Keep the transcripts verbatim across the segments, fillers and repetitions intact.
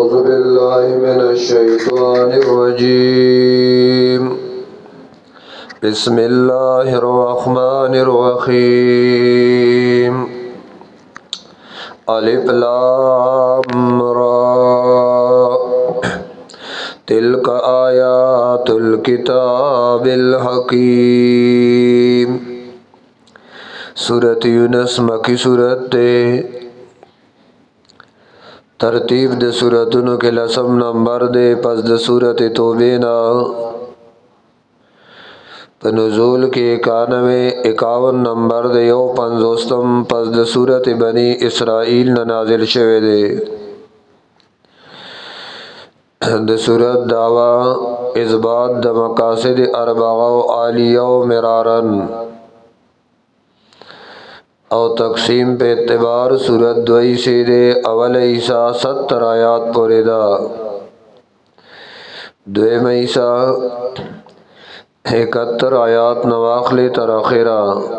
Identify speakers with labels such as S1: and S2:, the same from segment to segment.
S1: أعوذ بالله من الشيطان الرجيم بسم الله الرحمن الرحيم ألف لام را تلك آيات الكتاب الحكيم سورة یونس مکی سورت دے ترتیب د سورتونو کې لسم نمبر دے پس د سورت توبینا په نزول کې اکانوے اکاون نمبر دے یو پنځوستم پس د سورت بنی اسرائیل نه نازل شوه دے د سورت دعوا اثبات د مقاصد اربعه او عالیه او مرارن او تقسیم پہ اعتبار سورت دوئی سے دے اول عیسیٰ ستر آیات پورے دا دویم عیسیٰ اکتر آیات نواخلی تر اخیرہ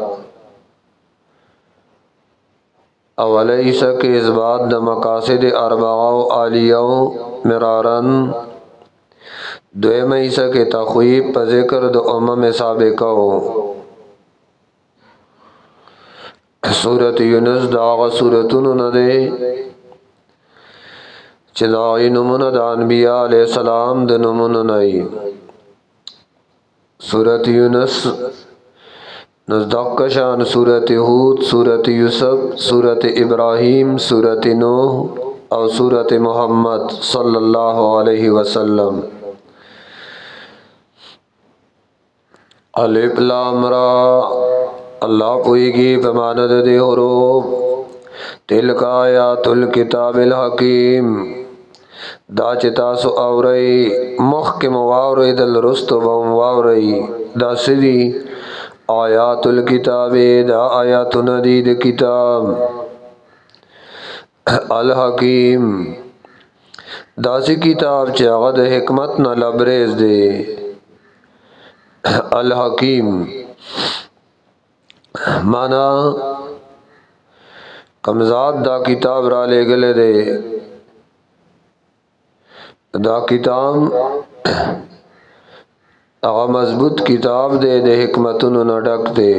S1: اول عیسیٰ کے اثبات دا مقاصد اربعہ و عالیہ مرارن دویم عیسیٰ کے تخویب پا ذکر دا امم سابقہ سورت یونس دا آغا سورتونو ندے چه دا آغی نمون دا انبیاء علیہ السلام دا نمون نئی سورت یونس نزدق شان سورت ہود سورت یوسف سورت ابراہیم سورت نوح او سورت محمد صلی اللہ علیہ وسلم الف لام را اللہ پوئیگی پماند دے حروف تلک آیات الکتاب الحکیم دا چتاسو آوری محکم واوری دل رستو بم واوری دا سدی آیات الکتاب دا آیات ندید کتاب الحکیم دا سی کتاب چاگد حکمت نا لبریز دے الحکیم مانا کمزاد دا کتاب را لے گلے دے دا کتاب اغا مضبوط کتاب دے دے حکمتونو نڈک دے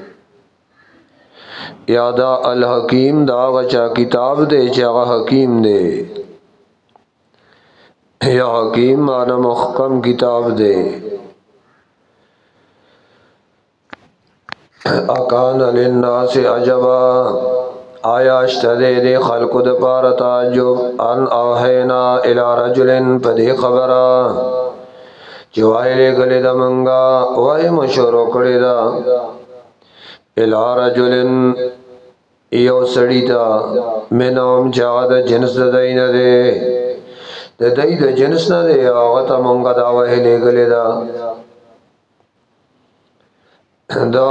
S1: یا دا الحکیم دا آغا چا کتاب دے چا آغا حکیم دے یا حکیم مانا محکم کتاب دے اکان للناس عجبا آیا اشتدے دے خلق د پار تعجب ان اوحینا الى رجل پدی خبرا چوائلے گلی دا منگا وائی مشورو کڑی دا الى رجل ایو سڑی تا منام چاہ دا جنس دا دین دے دا دی دا جنس نا دے آغتا منگا دا وحلے گلی دا دا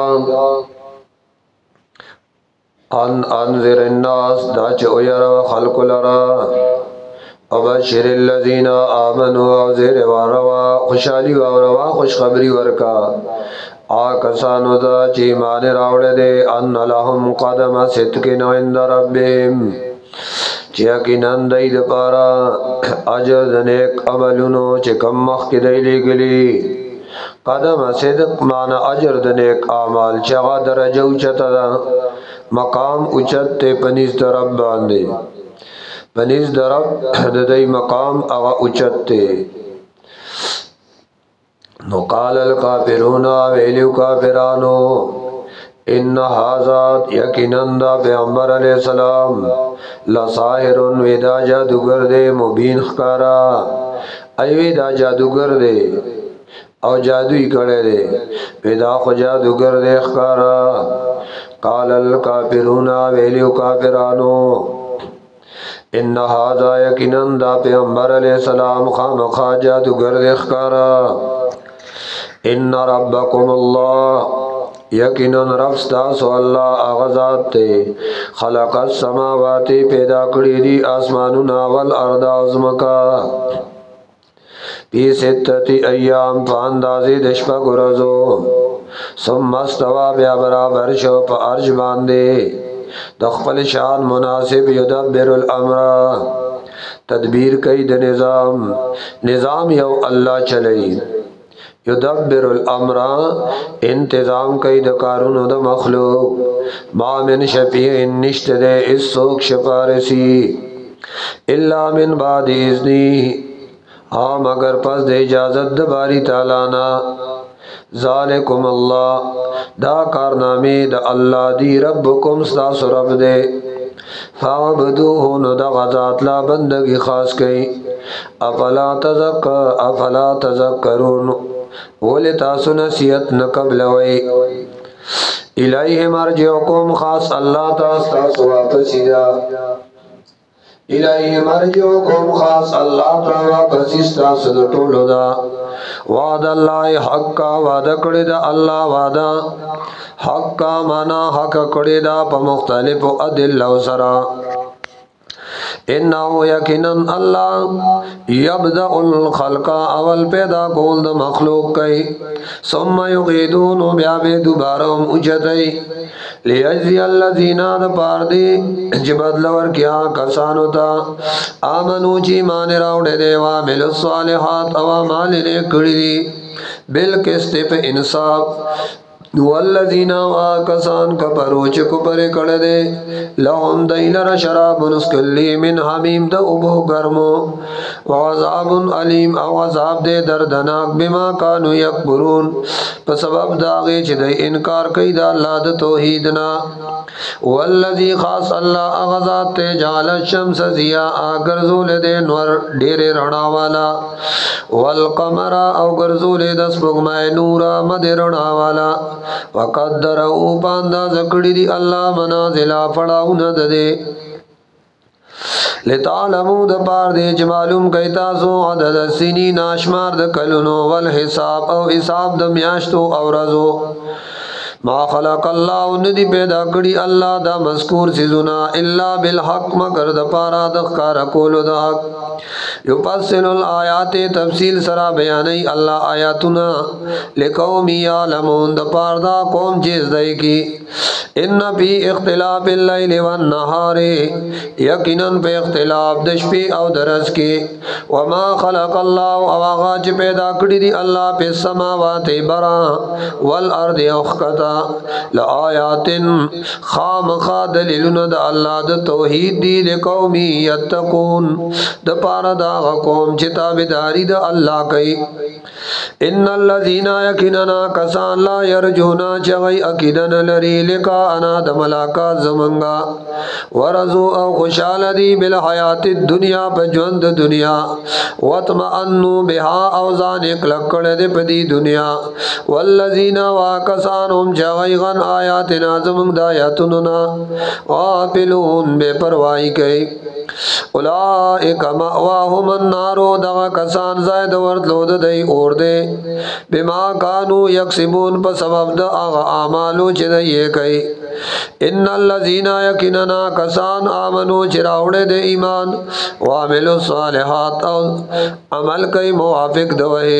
S1: ان انذر الناس دا چو یرا خلق لرا ابشر الذین آمنوا وزیر واروا خوشحالی واروا خوشخبری ورکا آکسانو دا چی ایمان راوڑ دے ان لهم قدم صدقن عند ربهم چی اکنن دید پارا اجر دنیک عملونو چی کم مخ کی دی لگلی قدم صدق مانا اجر دنیک اعمال چغا درجہ اچتا دا مقام اچت تے پنیز درب باندے پنیز درب ددائی مقام اغا اچت تے نو قال الکافرون ویلیو کافرانو ان حازات یقیناً دا پیغمبر علیہ السلام لساہر ویدا جادوگر دے مبین خکارا ایوی دا جادوگر دے او جادوی کڑے دے پیدا خو جادوگر دے خکارا قال الکافرون ویلیو کافرانو ان هذا یقیناً دا پیغمبر علیہ السلام خامخا جادوگر دے خکارا ان ربکم اللہ یقیناً رب ستاسو اللہ آغازات تے خلق السماواتی پیدا کری دی آسمانونا والارض عظمکا پی ستتی ایام فاندازی دشپا گرزو ثم استوا بیا برابر شو پا عرش باندے دخپل شان مناسب یدبر الامر تدبیر کئی د نظام نظام یو اللہ چلی یدبر الامر انتظام کئی د کارونو د مخلوق ما من شفیع نشت دے اس سوک شفارسی الا من بعد اذنی ہاں مگر پس دے اجازت د باری تعالی نا ذالکم اللہ دا کارنامی دا اللہ دی ربکم ستاس رب دے فعبدوه نو دا غزات لا بندگی خاص کئی افلا تذکر افلا تذکرون ولی تاسو نصیحت نقبلوئی الیہ مرجعکم خاص اللہ تاس واپسی دا الیہ مرجعکم خاص اللہ تا واپسی ستاس دا طولو دا وعد اللہ حق کا وعدہ کڑی دا اللہ وعدہ حق کا مانا حق کڑی دا پا مختلف ادلہ سرا انہو یقیناً اللہ یبدأ الخلق اول پیدا کول دا مخلوق کئی ثم یغیدون بیا بے دوبارم اجتئی لیجزی الذین دا پار دی جبدلور کیا کسانو تا آمنو چی مان راوڑے دے وامل الصالحات اوامال نے کڑی دی بالکسط پہ انصاف والذین واکسان کفروا چ کفر کړه دے لهم دینر شراب نسکلی من حمیم د ابو گرمو وعذاب علیم او عذاب دے دردناک بما کانوا یکبرون په سبب داغه چې د انکار کوي د الله د توحید نا والذی خاص الله اغذات ته جعل الشمس ضیاء غرزول دے نور ډیر رڼا والا والقمر او غرزول د سپوږمۍ نور مد رڼا والا وقدر او باندہ زکڑی دی اللہ منازلہ پڑاؤنا دے لتعلمو دا پار دے جمالوم کئی تاسو عدد السنین اشمار دا کلونو والحساب او حساب دا میاشتو او رزو ما خلق اللہ ندی پیدا کری اللہ دا مذکور سیزونا الا بالحق مگر دا پارا دخکار کولو دا حق یفصل الآیات تفصیل سرا بیانی اللہ آیاتنا لقومی یعلمون دا پار دا قوم چیز دائی کی ان پی اختلاف اللیل والنہار یقیناً پہ اختلاف دشپی او درس کی وما خلق اللہ او آغاج پیدا کری دی اللہ پہ سماوات برا والارض اخکتا لآیات خام خاد دلیلن دا اللہ دا توحید دی لقومی یتقون دا پارا دا قوم چتا بداری دا اللہ کئی ان الذین یقیننا کسان لا یرجونا چغی اکیدن لری لکا انا دا ملاقات زمنگا ورزو او خوشال دی بالحیات الدنیا پا جوند دنیا واتمعنو بها او زان اکلکڑ دی پدی دنیا والذین واکسان هم چغی غن آیاتنا زمنگ دا آیاتننا غافلون بے پروائی کئی اولائک مأواهم النارو دغا کسان زائد ورد دی اور دے بما کانو یکسبون پا سبب دا آغا آمالو چی دا یہ کئی ان اللذین یکننا کسان آمنو چراوڑے دے ایمان وعملو صالحات او عمل کئی موافق دوئے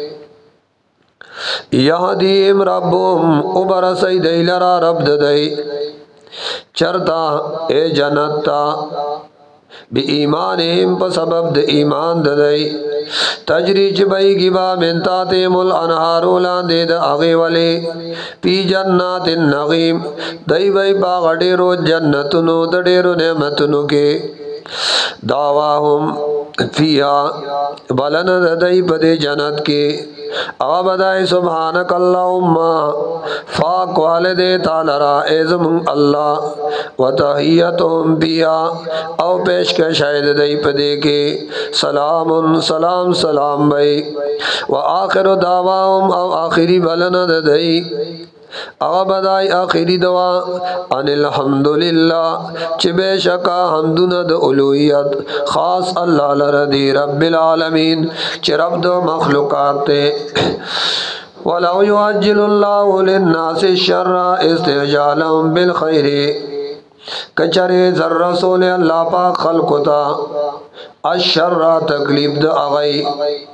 S1: یہدیم ربهم ابر سیدی لرا رب ددئی چرتا اے جنتا بی ایمانہم پا سبب د ایمان ددئی تجری چبئی گبا من تاتیم الانہارو لاندے دا اغی والے پی جنات النغیم دئی بئی باغ ڈیرو جنتنو دا ڈیرو نعمتنو کے دعواہم فیہا بلن ددئی پدے جنت کے آبدائی سبحانک اللہم فاق والدے تالرا ایزم اللہ و تحییتهم بیا او پیش کے شاید دئی پدے کے سلام سلام سلام بھئی و آخر دعواہم او آخری بلن ددئی آبدائی آخری دعا ان الحمدللہ چی بے شکا حمدن دا علویت خاص اللہ لردی رب العالمین چی رب دا مخلوقات تے وَلَوْ يُعَجِّلُ اللَّهُ لِلنَّاسِ الشَّرَّ اسْتِعْجَالَهُمْ بِالْخَيْرِ کچرے ذر رسول اللہ پاک خلقتا الشَّرَّ تکلیف دا اغی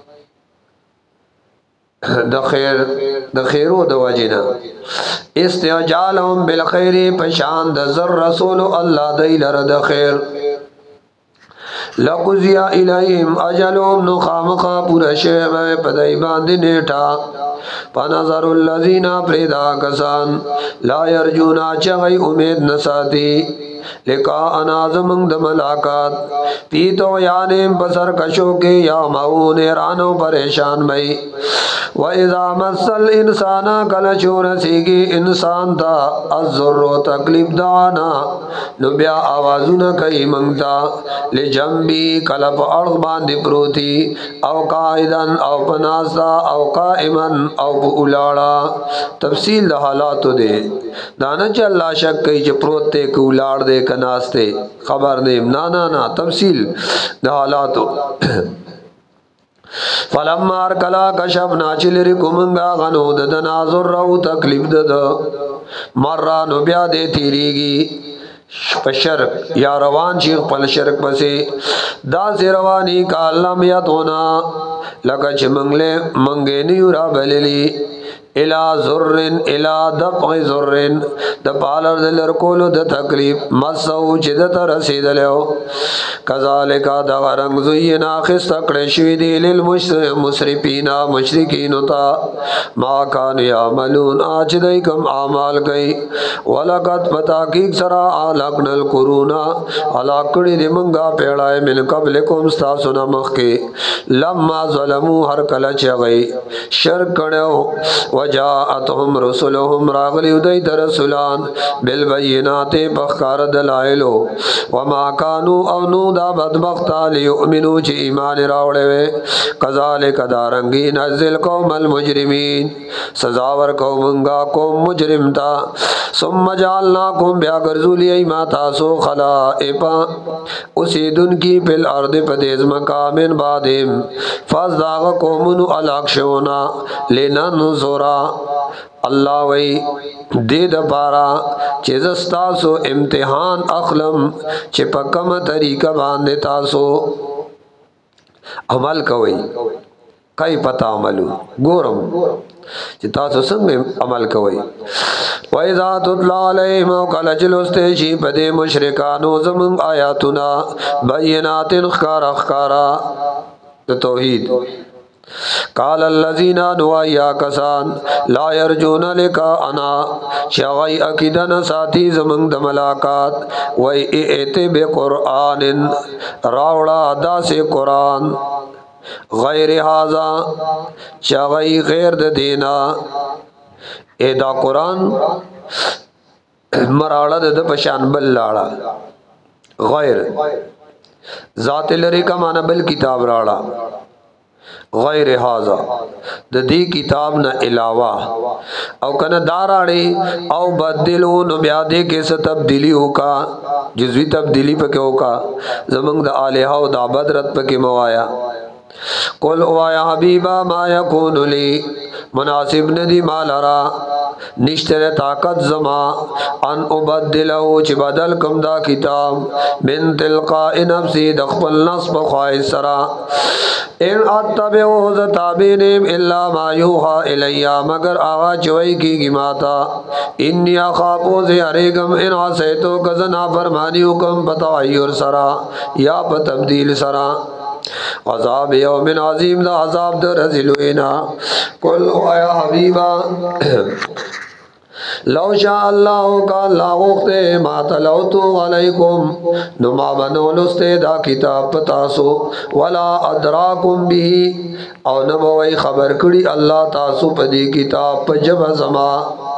S1: د خیر د خیرو د وجنا استعجالهم بالخير پشان د زر رسول الله دی لره د خیر لقضیا الیہم اجلهم نو خامخا پورا شوی پدای باندې نیټه فنظر الذین پریدا کسان لا یرجونا چغی امید نساتی لکا انازمنگ د ملاقات پیتو یانیم بسر کشو کے یا مون ایرانو پریشان بھئی و اذا مسل انسانا کلچو رسیگی انسان تا الزرو تکلیف دانا نبیا آوازونا کئی منگتا لجنبی کلپ ارغ باندی پروتی او قائدن او پناستا او قائمن او بولاڑا تفصیل دا حالاتو دے دانا چا اللہ شک کئی چا پروت تے کولاڑ دے کناستے خبر نیم نا نا نا تفصیل دا حالاتو فلما ارکلا کشفنا چلری کمنگا غنو ددنا ذرہو تکلیف دد مرانو بیا دے تیریگی پشرک یا روان شیخ پل شرک پسے دا سی روانی کا اللہ میتونا لکا چھ منگلے منگے نیورا بللی الى ذرن الى دفع ذرن د پالر دلر کولو د تکلیف مسو چې د تر رسیدلو کذالک دا رنگ زینا خستکړې شوی دی للمسرفین مشرکین تا ما کان یعملون اج دای کوم اعمال کوي ولقد فتاکیک سرا القن القرونا علا کړي د منګه پیړای من قبل کوم تاسو نه مخ کې لما ظلموا هر کله چغی شرک کړو وجاءتهم رسلهم راغلی ودی در رسولان بالبینات بخکار دلائلو وما كانوا او نو دا بدبخت لیؤمنو چی ایمان راوڑے کذالک دارنگی نزل قوم المجرمین سزاور قومنگا قوم مجرم تا ثم جعلناکم بیا گرزولی ایما تاسو خلائفا اسی دن کی پل ارد پدیز مقامن بادم فازداغ قومنو علاق شونا لننظرا اللہ وی دید پارا چیز استاسو امتحان اخلم چی پکم طریقہ باندے تاسو عمل کوئی کئی پتا عملو گورم چی تاسو سنگ عمل کوئی وَإِذَا تُتْلَى عَلَيْهِمْ وَقَلَجْلُسْتَيْشِ پدے مشرکانو زمن آیاتنا بینات اخکار اخکارا توحید قال الذين نوایا کسان لا يرجون لکا انا شغی اکیدن ساتھی زمن د ملاقات وی ایت بے قرآن راوڑا دا سے قرآن غیر حاضا شغی غیر د دینا اے دا قرآن مراڑا د پشان بل لاڑا غیر ذات لری کا معنی بل کتاب راڑا غیر حاضا د دې کتاب نه علاوه او کنه داراړي او بدلو نو بیا دې کې څه تبدیلی وکا جزوی تبدیلی پکې وکا زمنګ د الہ او د بدرت پکې موایا قل او یا حبیبا ما یکون لی مناسب ندی مالرا نشتر طاقت زما ان ابدلو چی بدل کم دا کتاب من تلقاء نفسی دخپل نصب خواهی سرا ان اتبعو زتابینیم الا ما یوحا الیا مگر آغا چوئی کی گماتا انی اخابو زیارگم ان عصیتو کزنا فرمانیو کم بتغیر سرا یا بتبدیل سرا عذاب یوم عظیم دا عذاب در رزلوینا قل او یا حبیبا لو شاء اللہ کا اللہ غختے ما تلوتو علیکم نما بنولستے دا کتاب پتاسو ولا ادراکم بھی او نموی خبر کری اللہ تاسو پدی کتاب پجب زما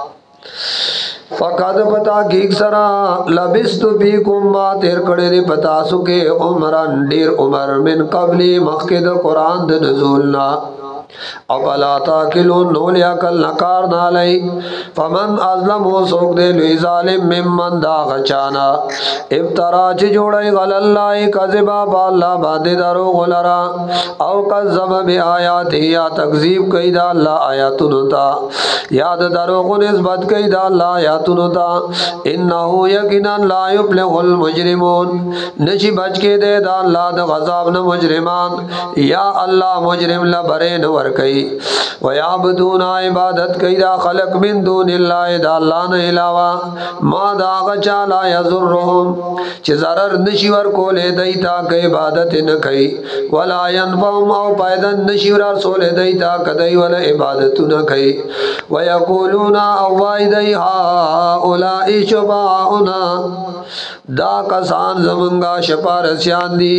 S1: فقد پتا کیک سرا لبست فیکم ما تیر کڑی دی پتاسو کے عمران دیر عمر من قبلی مخید قرآن د نزولنا اپلا تاکلون نولیا کل نکار نالی فمن ازلم و سوک دے لوی ظالم ممن دا غچانا ابترا چی جوڑای غل اللہ کذبا با اللہ باندے درو غلرا او قذب بی آیاتی یا تکذیب کئی دا اللہ آیاتنو تا یاد درو غنسبت کئی دا اللہ آیاتنو تا انہو یقینا لا یبلغ المجرمون نشی بچ کے دے دا اللہ دا غذاب نا مجرمان یا اللہ مجرم لبرین و वर कई वयाबदून इबादत कई दा खलक मिन दूनिल्लाह दा अल्लाह ने अलावा मा दा गचा ला यजुर्रुहुम च ज़रर नशिवर कोले दैता के इबादत न कई वला यनफहुम औ पैदन नशिवर सोले दैता कदई वला इबादत न कई वयक़ूलूना अवाइदई हाउलाई शुफाउना दा कसान जमंगा शपारसियान दी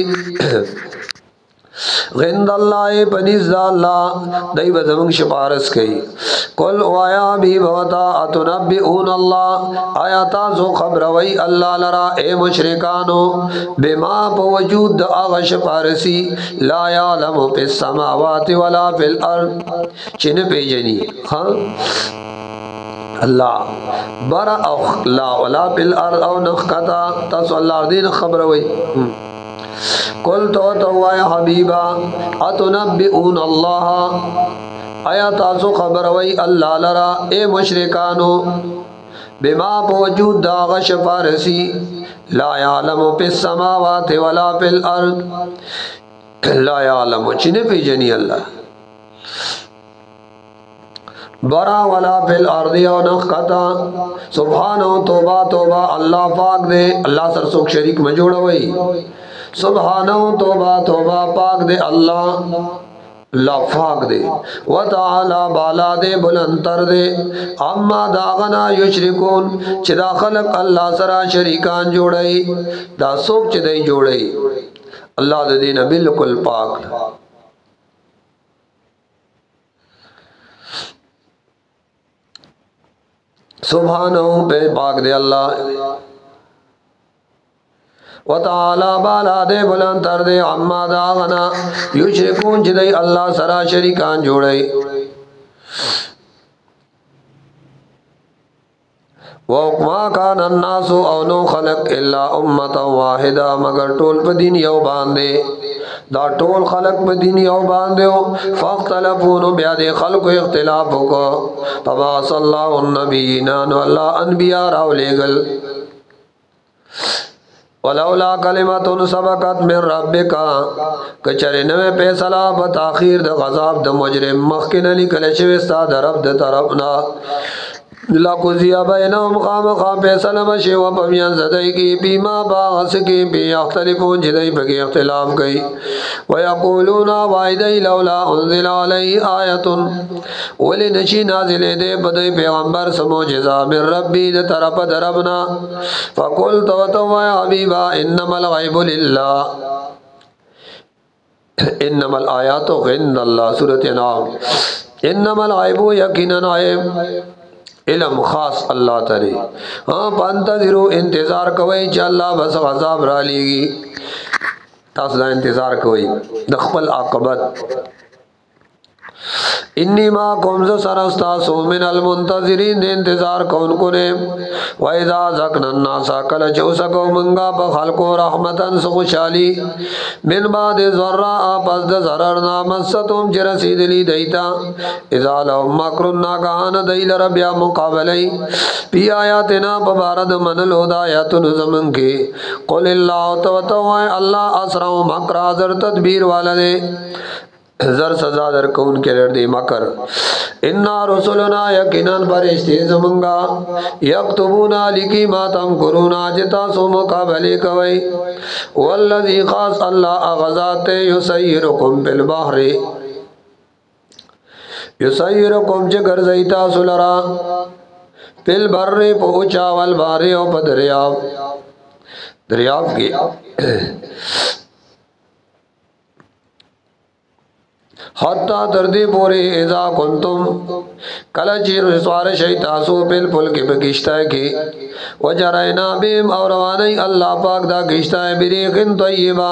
S1: गिंदल्लाह पनिज़ अल्लाह दई बज़मंग शपारस कई कुल वाया भी भवता अतुनब्बिऊन अल्लाह आया ताज़ो खबर वही अल्लाह लरा ए मुशरिकानो बिमा बवजूद आगा शपारसी ला यालमु फिस समावाति वला फिल अर्द चिन पेजनी हाँ अल्लाह बरा ला वला फिल अर्द औ नखता ताज़ो अल्लाह दिन खबर वही कुल तो तो वाया हबीबा अतुनब्बिऊन अल्लाह आया ताज़ो खबर वही अल्लाह लरा ए मुशरिकानो बिमा बवजूद दाग शफारसी ला यालमु फिस समावाति वला फिल अर्द ला यालमु चिने पेजनी अल्लाह बरा वला फिल अर्दी और नखता सुभानो तोबा तोबा अल्लाह पाक दे अल्लाह सरसोक शरीक में जोड़ा वही सुभानो तोबा तोबा पाक दे अल्लाह लाफाक दे व ताला बाला दे बुलंतर दे अम्मा दागना युशरिकून चिदा खलक अल्लाह सरा शरीकान जोड़ई दा सोक चिदई जोड़ई अल्लाह दे दीन बिल्कुल पाक सुभानो पे पाक दे अल्लाह व ताला बाला दे बुलंतर दे अम्मा दागना युशरिकून चिदई अल्लाह सरा शरीकान जोड़ई वमा कान अन्नासु औनो खलक इल्ला उम्मतन वाहिदा मगर टोल पे दिन यौ बांधे दा टोल खलक पे दिन यौ बांधे फख्तलफून ब्यादे खल्क इख्तिलाफ को तबा सल्लल्लाहु नबीना अल्लाह अनबिया राव लेगल वलौला कलिमतुन सबकत मिन रब्बिका कचरे नवे फैसला बताखीर द गज़ाब द मुजरिम मखकिन लिखल शविस्ता दरब द तरफना लकुजिया बैनहुम खामखा फैसला मशे व पमियन ज़दई की बीमा बास की बी अख्तलिफून जिदई बगी इख्तिलाफ गई व यक़ूलूना वाइदई लौला उन्ज़िला अलैहि आयतुन वली नशी नाज़िले दे बदई पैगंबर समोजिज़ा मिन रब्बी द तरफ दरबना फ़कुल तो तो या हबीबा इन्नमल गैबु लिल्लाह इन्नमल आयातु गिंदल्लाह सूरत नाम इन्नमल गैबु यकीनन गैब इल्म खास अल्लाह तरे हाँ पंतज़िरू इंतज़ार कवई च अल्लाह बस अज़ाब रालीगी तासदा इंतज़ार कवई दखपल आकबत इन्नी मा कौमज़ सरस्ता सो मिनल मुंतज़िरीन दे इंतज़ार कौन कुने वैज़ा ज़कनन्ना साकल चौसको मंगा बखलको रहमतन सुखशाली मिन बाद ज़र्रा आपस द ज़रर नामसतुम जरसीदली दैता इज़ा लहुम मकरुन नागान दैल रब्या मुकाबलई पी आयातिना बबारद मनल हुदायतुन ज़मन के क़ुलिल्लाहु तवतवाय अल्लाह असराउ मकरा ज़र तदबीर वाला दे जर सजा दर कौन के रद्दी मकर इन्ना रसुलना यकीनन फरिश्ते जमंगा यक्तुबूना लिखी मातम कुरुना जिता सो मुकाबले कवई वल्लज़ी खास अल्लाह अग़ज़ाते युसय्यिरुकुम बिल बहरी युसय्यिरुकुम जगर ज़ईता सुलरा बिल बर्रे पहुँचा वल बारे और पदरियाब दरियाब की हत्ता दर्दी पोरे इज़ा कुंतुम कलचीर स्वार शैतासो बिल पुल के बगिश्ता की वजरैना बिम और रवानी अल्लाह पाक दा गिश्ता है बिरीखिन तय्यबा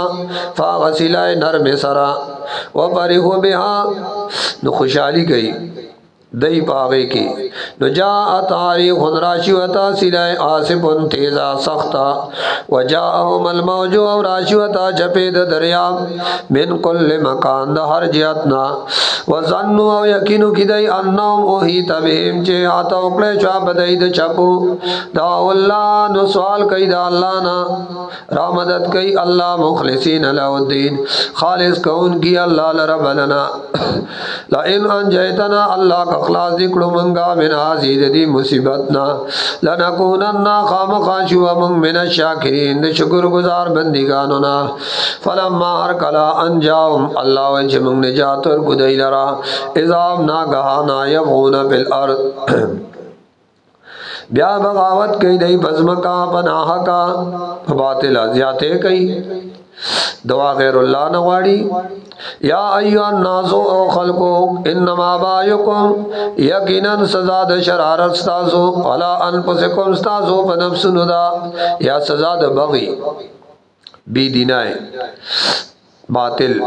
S1: फागसिलाए नरम सरा व परिहु बिहा न खुशहाली गई دئی پاغے کی نو جاء تاریخ راشی و تاسیلہ آصف تیزا سختا و جاءهم الموجو و راشی و تا چپید دریاب من کل مکان دا ہر جیتنا و ظنو و یقینو کی دئی انہم اوہیت بهم چے آتا اکلے چاپ دئی دا چپو دعو اللہ نو سوال کئی دا اللہ نا رامدت کئی اللہ مخلصین علیہ الدین خالص کون کی اللہ لرب لنا لئن انجیتنا اللہ کا اخلاص دکڑو منگا من آزید دی مصیبتنا لنکونننا خام خاشو من من الشاکرین دی شکر گزار بندگانونا فلما ارکلا انجاؤم اللہ وچ من نجات اور گدئی لرا اذاب ناگہانا یبغون بالارض بیا بغاوت کئی دی بزمکا پناہ کا باطل ازیاتے کئی دعا غیر اللہ نواری یا ایوہ الناسو او خلقو انما بایکم یقیناً سزاد شرارت ستاسو علا انفسکم ستاسو پنفس ندا یا سزاد بغی بی دینائے باطل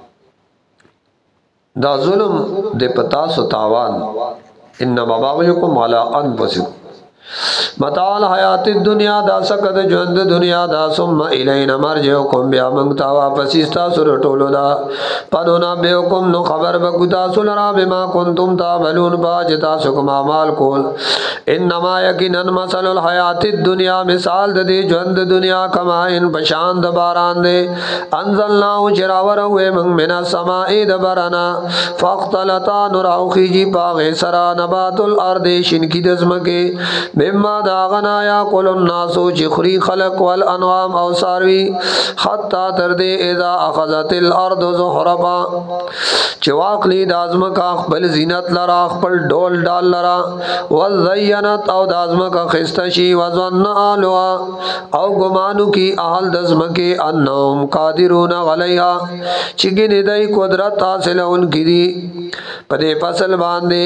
S1: دا ظلم دے پتاسو تاوان انما بایکم علا انفسکم متاع الحیات الدنیا دا سکت جوند دنیا دا ثم الین مرجعکم بیا منگتا واپس استاسو رٹولو دا پنونا بیوکم نو خبر بکتا سلرا بما کنتم تعملون باجتا سکم آمال کول انما یقیناً مثل الحیات الدنیا مثال دا دی جوند دنیا کمائن پشاند باران دے انزلناو چراور ہوئے من من السمائی دبرنا فاختلطا نراوخی جی پاغی سرا نبات الارد شنکی دزمکے مما داغنا یا قل الناسو چخری خلق والانوام او ساروی حتی تردے اذا اخذت الارض زخربا چواقلی دازمکا اخبل زینت لرا اخبل ڈول ڈال لرا وزینت او دازمکا خستشی وزن آلوا او گمانو کی احل دازمکی انہم قادرون غلیہ چگن دی قدرت حاصل ان کی دی پدے فصل باندے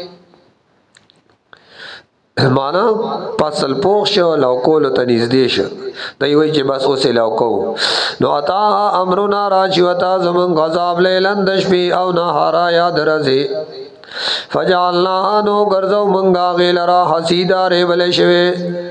S1: مانا پسل پوخ شو لوکولو تنیزدی شو دی وی چی بس اسے لوکو نو اتاها امرونا راجیوتا زمن غذاب لیلن دشپی او نهارا یاد رزی فجعلناها نو گرزو منگا غیلرا حسیدہ ریبل شوی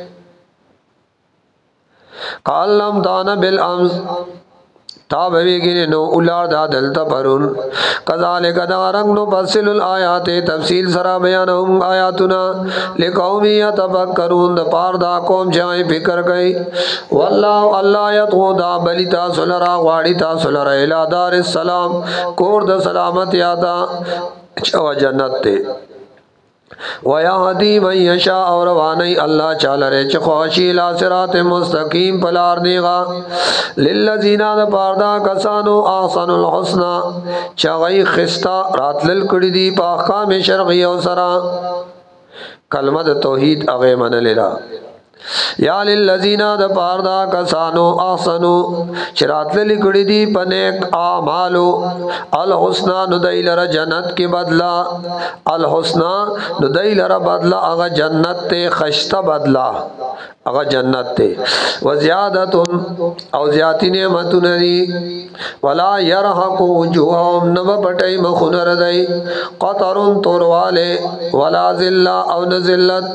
S1: قال لم تانا بالامس تابوی گینے نو اولار دا دلتا پرون کذالک دا رنگ نو پسل الآیات تفصیل سرا بیانہم آیاتنا لقومی یتفکرون دا پار دا قوم جائیں فکر گئی واللہ اللہ یتغو دا بلی تاسل را غاڑی تاسل را الہ دار السلام کور دا سلامت یادا چو جنت تے وَيَهْدِي مَن يَشَاءُ اور وانی اللہ چالرے چخواشی لا صراط مستقیم پلار دیغا للذین پاردا کسانو احسن الحسنہ چغی خستا رات للکڑی دی پا احکام شرعی و سرا کلمہ توحید اغی من لیلا یا للذین دا پاردا کسانو احسنو چرات لکڑی دی پنیک آمالو الحسنہ ندائی لرا جنت کی بدلا الحسنہ ندائی لرا بدلا اگا جنت تے خشتہ بدلا اگا جنت تے وزیادتن او زیادتی نعمتن دی ولا یرحق وجوہم نبا پٹائی مخون ردائی قطرن توروالے ولا ذلہ او نزلت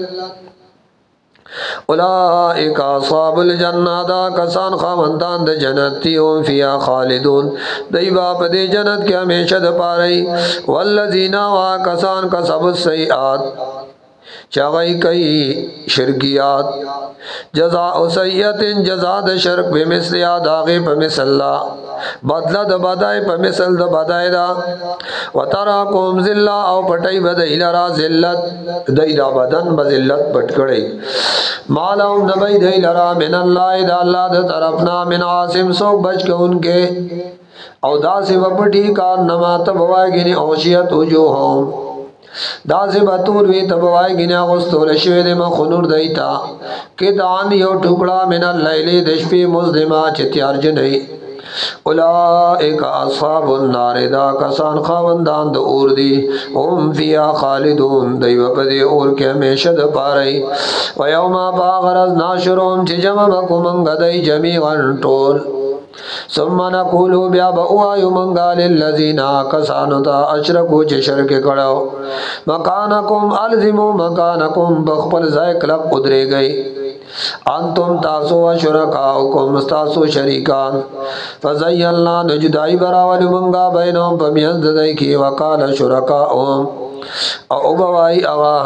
S1: اولئک اصحاب الجنہ دا کسان خامندان دا جنتی ہم فیا خالدون دی باپ دے جنت کے ہمیشہ دا پارئی والذین وا کسان کسب السیئات چاگئی کئی شرکیات جزاء سیئت جزا دا شرک بمثل آداغی پمثل اللہ بدلہ دا بدائی پمثل دا بدائی دا وطراکم ذلہ او پٹائی بدائی لرا ذلت دائی دا بدن بذلت پٹکڑی مالہم نبی دائی لرا من اللہ دا اللہ دا طرفنا من عاصم سوک بچ کے ان کے او دا سے وپٹی کار نما تبوائی گنی اوشیت وجوہم دا سے بطور وی تبوائی گنی اغسطول شوید مخنور دیتا کتان یو ٹکڑا من اللیل دشپی مزدما چتیار جنہی اولئک اصحاب النار دا کسان خاوندان دا اور دی هم فیا خالدون دیو پدی اور کے ہمیشہ دا پارئی ویوما باغرز ناشرون چی جمع بکو منگ دی جمیعاً ٹول ثم نقول بیا بوایو منگا للذین کسانو تا اشرکو چه شرک کڑاو مکانکم الزمو مکانکم بخپل ځای کلک قدرے گئی انتم تاسو و شرکاؤکم استاسو شریکان فزیلنا نجدائی براولی منگا بینهم پمیند دائی کی وقال شرکاؤم او بوائی اغا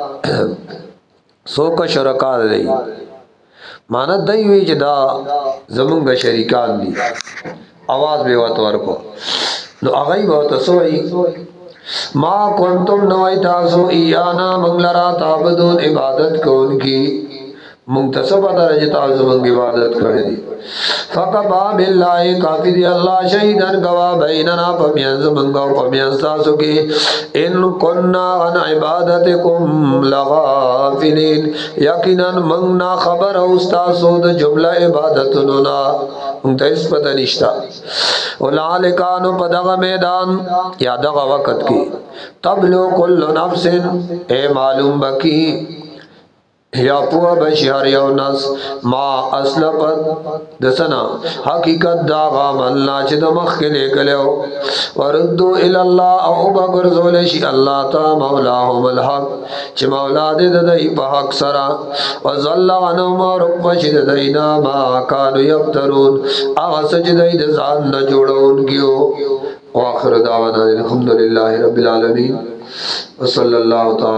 S1: سوک شرکا دائی مانا دائی وی جدا زمونگا شریکان دی آواز بیوات ورکو نو اغای بہت سوئی ما کنتم نوائی تاسو ایانا منگلرا تابدون عبادت کون کی منتصب درجہ تاسو منگ عبادت کرے دی فقبا باللہ کافی دی اللہ شہیدن گواہ بیننا پمینز منگا پمینز تاسو کی ان کننا عن عبادتکم لغافلین یقینا منگنا خبر استاسو دا جملہ عبادتنونا انتا اس پتہ نشتا اولالکانو پدغ میدان یا دغ وقت کی تبلو کل نفس اے معلوم بکی یا پوہ بشیار یو نس ما اسلپت دسنا حقیقت دا غام اللہ چی دا مخلے گلیو وردو الاللہ او بگرزولشی اللہ تا مولاہم الحق چی مولا دے دائی پا حق سرا وزل عنہم رکوش دائینا ما کانو یبترون آغا سج دائی دزان نجوڑون گیو واخر دعوانا الحمدللہ رب العالمین وصلی اللہ تعالی